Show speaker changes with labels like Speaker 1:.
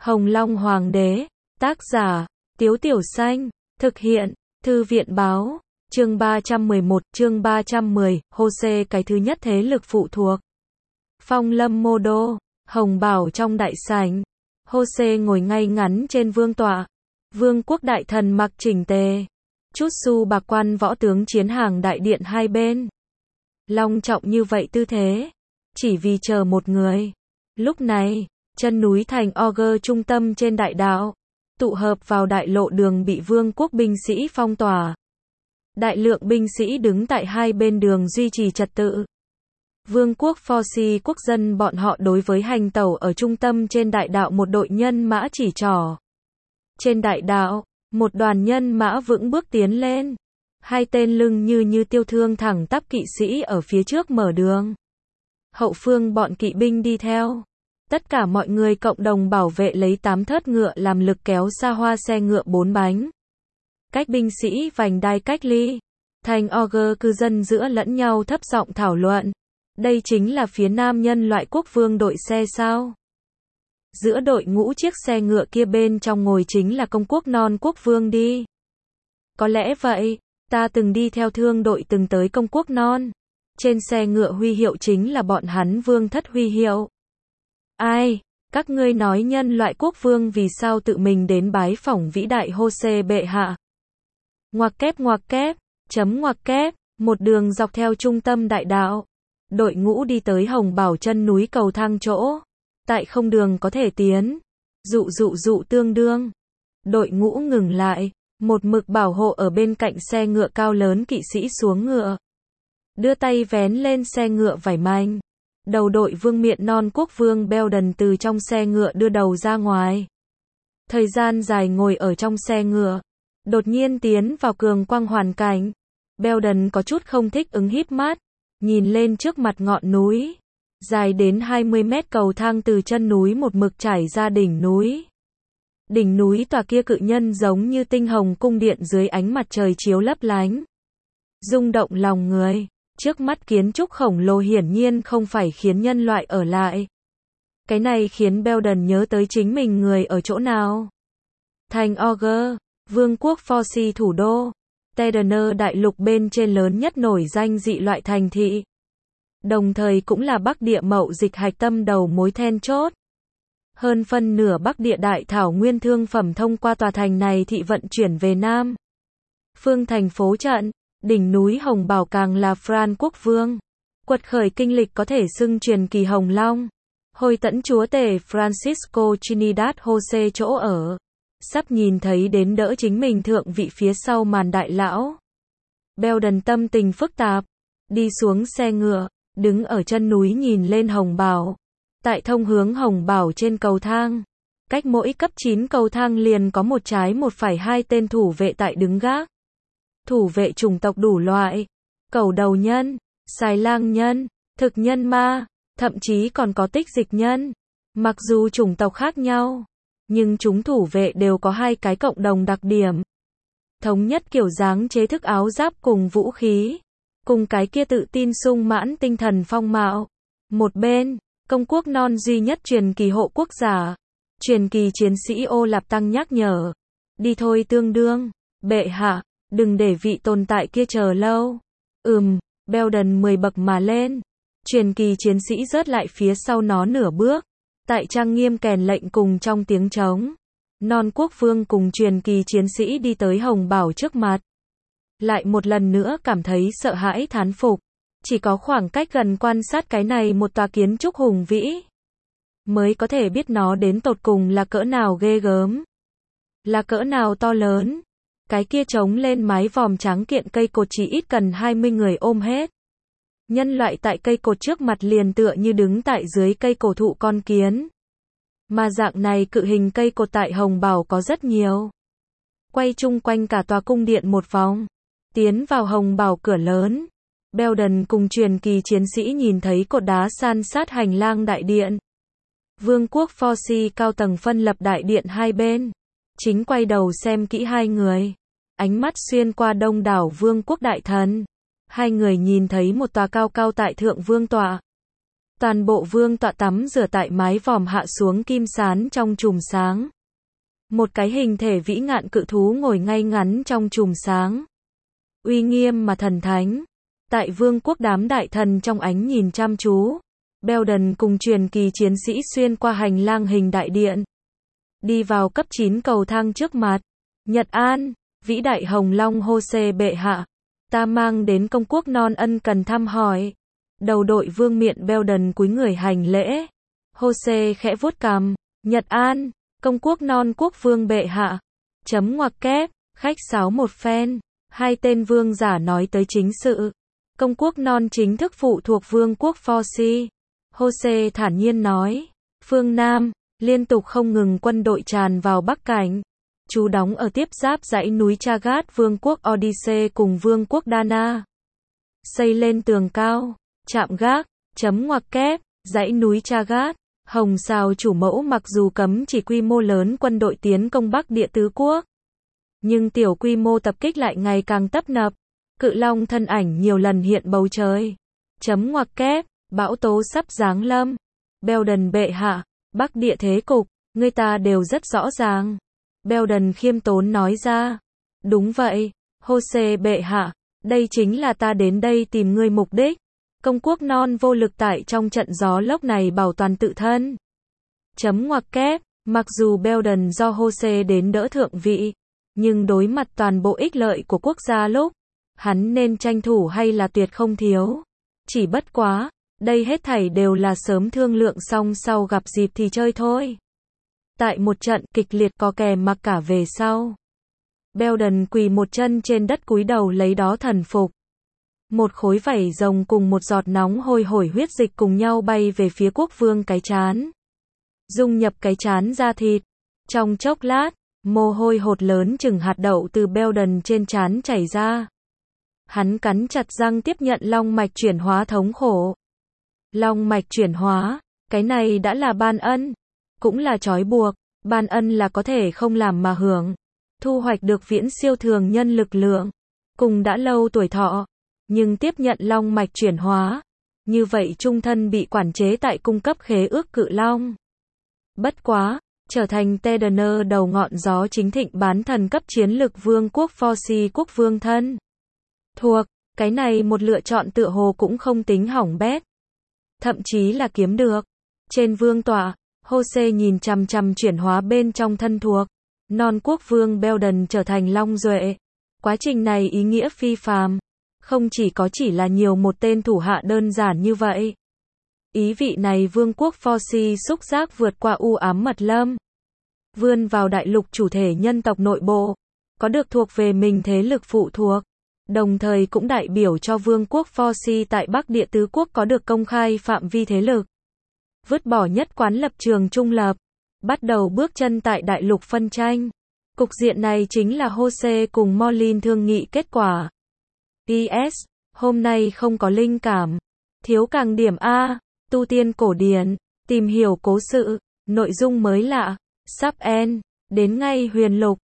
Speaker 1: Hồng Long Hoàng đế, tác giả, Tiếu Tiểu Xanh, thực hiện, Thư viện báo, chương 311, chương 310, Hô-xê cái thứ nhất thế lực phụ thuộc. Phong Lâm Mô Đô, Hồng Bảo trong đại sảnh, Hô-xê ngồi ngay ngắn trên vương tọa, vương quốc đại thần mặc chỉnh tề, chút su bạc quan võ tướng chiến hàng đại điện hai bên. Long trọng như vậy tư thế, chỉ vì chờ một người. Lúc này, chân núi thành Auger trung tâm trên đại đạo, tụ hợp vào đại lộ đường bị vương quốc binh sĩ phong tỏa. Đại lượng binh sĩ đứng tại hai bên đường duy trì trật tự. Vương quốc Forci quốc dân bọn họ đối với hành tẩu ở trung tâm trên đại đạo một đội nhân mã chỉ trỏ. Trên đại đạo, một đoàn nhân mã vững bước tiến lên. Hai tên lưng như tiêu thương thẳng tắp kỵ sĩ ở phía trước mở đường. Hậu phương bọn kỵ binh đi theo. Tất cả mọi người cộng đồng bảo vệ lấy 8 thớt ngựa làm lực kéo xa hoa xe ngựa 4 bánh. Cách binh sĩ vành đai cách ly. Thành Auger cư dân giữa lẫn nhau thấp giọng thảo luận. Đây chính là phía nam nhân loại quốc vương đội xe sao? Giữa đội ngũ chiếc xe ngựa kia bên trong ngồi chính là công quốc non quốc vương đi. Có lẽ vậy, ta từng đi theo thương đội từng tới công quốc non. Trên xe ngựa huy hiệu chính là bọn hắn vương thất huy hiệu. Ai, các ngươi nói nhân loại quốc vương vì sao tự mình đến bái phỏng vĩ đại Hô-xê bệ hạ? Ngoặc kép, chấm ngoặc kép, một đường dọc theo trung tâm đại đạo. Đội ngũ đi tới Hồng Bảo chân núi cầu thang chỗ. Tại không đường có thể tiến. Dụ tương đương. Đội ngũ ngừng lại, một mực bảo hộ ở bên cạnh xe ngựa cao lớn kỵ sĩ xuống ngựa. Đưa tay vén lên xe ngựa vải manh. Đầu đội vương miện non quốc vương Belden từ trong xe ngựa đưa đầu ra ngoài. Thời gian dài ngồi ở trong xe ngựa. Đột nhiên tiến vào cường quang hoàn cảnh. Belden có chút không thích ứng híp mắt. Nhìn lên trước mặt ngọn núi. Dài đến 20 mét cầu thang từ chân núi một mực trải ra đỉnh núi. Đỉnh núi tòa kia cự nhân giống như tinh hồng cung điện dưới ánh mặt trời chiếu lấp lánh. Rung động lòng người. Trước mắt kiến trúc khổng lồ hiển nhiên không phải khiến nhân loại ở lại. Cái này khiến Belden nhớ tới chính mình người ở chỗ nào. Thành Auger, vương quốc Forci thủ đô. Tedener đại lục bên trên lớn nhất nổi danh dị loại thành thị. Đồng thời cũng là Bắc địa mậu dịch hạch tâm đầu mối then chốt. Hơn phân nửa Bắc địa đại thảo nguyên thương phẩm thông qua tòa thành này thị vận chuyển về Nam. Phương thành phố trận, đỉnh núi Hồng Bảo càng là Fran quốc vương. Quật khởi kinh lịch có thể xưng truyền kỳ Hồng Long. Hồi tẫn chúa tể Francisco Trinidad Jose chỗ ở. Sắp nhìn thấy đến đỡ chính mình thượng vị phía sau màn đại lão. Belden tâm tình phức tạp. Đi xuống xe ngựa, đứng ở chân núi nhìn lên Hồng Bảo. Tại thông hướng Hồng Bảo trên cầu thang. Cách mỗi cấp 9 cầu thang liền có một trái một phải hai tên thủ vệ tại đứng gác. Thủ vệ chủng tộc đủ loại. Cẩu đầu nhân, xài lang nhân, thực nhân ma, thậm chí còn có tích dịch nhân. Mặc dù chủng tộc khác nhau, nhưng chúng thủ vệ đều có hai cái cộng đồng đặc điểm. Thống nhất kiểu dáng chế thức áo giáp cùng vũ khí. Cùng cái kia tự tin sung mãn tinh thần phong mạo. Một bên, công quốc non duy nhất truyền kỳ hộ quốc giả. Truyền kỳ chiến sĩ Ô Lạp Tăng nhắc nhở. Đi thôi tương đương, bệ hạ, đừng để vị tồn tại kia chờ lâu. Belden 10 bậc mà lên. Truyền kỳ chiến sĩ rớt lại phía sau nó nửa bước. Tại trang nghiêm kèn lệnh cùng trong tiếng trống. Non quốc vương cùng truyền kỳ chiến sĩ đi tới Hồng Bảo trước mặt. Lại một lần nữa cảm thấy sợ hãi thán phục. Chỉ có khoảng cách gần quan sát cái này một tòa kiến trúc hùng vĩ. Mới có thể biết nó đến tột cùng là cỡ nào ghê gớm. Là cỡ nào to lớn. Cái kia trống lên mái vòm trắng kiện cây cột chỉ ít cần 20 người ôm hết. Nhân loại tại cây cột trước mặt liền tựa như đứng tại dưới cây cổ thụ con kiến. Mà dạng này cự hình cây cột tại Hồng Bảo có rất nhiều. Quay chung quanh cả tòa cung điện một vòng. Tiến vào Hồng Bảo cửa lớn. Belden cùng truyền kỳ chiến sĩ nhìn thấy cột đá san sát hành lang đại điện. Vương quốc Forci cao tầng phân lập đại điện hai bên. Chính quay đầu xem kỹ hai người. Ánh mắt xuyên qua đông đảo vương quốc đại thần. Hai người nhìn thấy một tòa cao cao tại thượng vương tọa. Toàn bộ vương tọa tắm rửa tại mái vòm hạ xuống kim sán trong chùm sáng. Một cái hình thể vĩ ngạn cự thú ngồi ngay ngắn trong chùm sáng. Uy nghiêm mà thần thánh. Tại vương quốc đám đại thần trong ánh nhìn chăm chú. Belden cùng truyền kỳ chiến sĩ xuyên qua hành lang hình đại điện. Đi vào cấp 9 cầu thang trước mặt. Nhật An, vĩ đại Hồng Long Jose bệ hạ. Ta mang đến công quốc non ân cần thăm hỏi. Đầu đội vương miện Belden cúi người hành lễ. Jose khẽ vuốt cằm. Nhật An, công quốc non quốc vương bệ hạ. Chấm ngoặc kép, khách sáo một phen. Hai tên vương giả nói tới chính sự. Công quốc non chính thức phụ thuộc vương quốc Forci. Jose thản nhiên nói. Phương Nam, liên tục không ngừng quân đội tràn vào Bắc Cảnh. Chú đóng ở tiếp giáp dãy núi Chagat vương quốc Odyssey cùng vương quốc Dana. Xây lên tường cao, chạm gác, chấm ngoặc kép, dãy núi Chagat. Hồng Sào chủ mẫu mặc dù cấm chỉ quy mô lớn quân đội tiến công Bắc Địa tứ quốc. Nhưng tiểu quy mô tập kích lại ngày càng tấp nập. Cự long thân ảnh nhiều lần hiện bầu trời. Chấm ngoặc kép, bão tố sắp giáng lâm. Belden bệ hạ, Bắc Địa thế cục, người ta đều rất rõ ràng. Belden khiêm tốn nói ra. Đúng vậy, Jose bệ hạ, đây chính là ta đến đây tìm ngươi mục đích. Công quốc non vô lực tại trong trận gió lốc này bảo toàn tự thân. Chấm ngoặc kép, mặc dù Belden do Jose đến đỡ thượng vị, nhưng đối mặt toàn bộ ích lợi của quốc gia lúc, hắn nên tranh thủ hay là tuyệt không thiếu. Chỉ bất quá, đây hết thảy đều là sớm thương lượng xong sau gặp dịp thì chơi thôi. Tại một trận kịch liệt có kè mặc cả về sau. Belden quỳ một chân trên đất cúi đầu lấy đó thần phục. Một khối vảy rồng cùng một giọt nóng hôi hổi huyết dịch cùng nhau bay về phía quốc vương cái trán. Dung nhập cái trán da thịt. Trong chốc lát, mồ hôi hột lớn chừng hạt đậu từ Belden trên trán chảy ra. Hắn cắn chặt răng tiếp nhận long mạch chuyển hóa thống khổ. Long mạch chuyển hóa, cái này đã là ban ân, cũng là trói buộc. Ban ân là có thể không làm mà hưởng, thu hoạch được viễn siêu thường nhân lực lượng, cùng đã lâu tuổi thọ. Nhưng tiếp nhận long mạch chuyển hóa, như vậy trung thân bị quản chế tại cung cấp khế ước cự long. Bất quá, trở thành Tedener đầu ngọn gió chính thịnh bán thần cấp chiến lực vương quốc Forci quốc vương thân thuộc, cái này một lựa chọn tựa hồ cũng không tính hỏng bét. Thậm chí là kiếm được. Trên vương tọa, Jose nhìn chằm chằm chuyển hóa bên trong thân thuộc. Non quốc vương Belden trở thành long duệ. Quá trình này ý nghĩa phi phàm. Không chỉ là nhiều một tên thủ hạ đơn giản như vậy. Ý vị này vương quốc Forci xúc giác vượt qua u ám mật lâm. Vươn vào đại lục chủ thể nhân tộc nội bộ. Có được thuộc về mình thế lực phụ thuộc. Đồng thời cũng đại biểu cho vương quốc Forci tại Bắc Địa tứ quốc có được công khai phạm vi thế lực. Vứt bỏ nhất quán lập trường trung lập. Bắt đầu bước chân tại đại lục phân tranh. Cục diện này chính là Jose cùng Morlin thương nghị kết quả. PS, hôm nay không có linh cảm. Thiếu càng điểm A, tu tiên cổ điển, tìm hiểu cố sự, nội dung mới lạ, sub N, đến ngay huyền lục.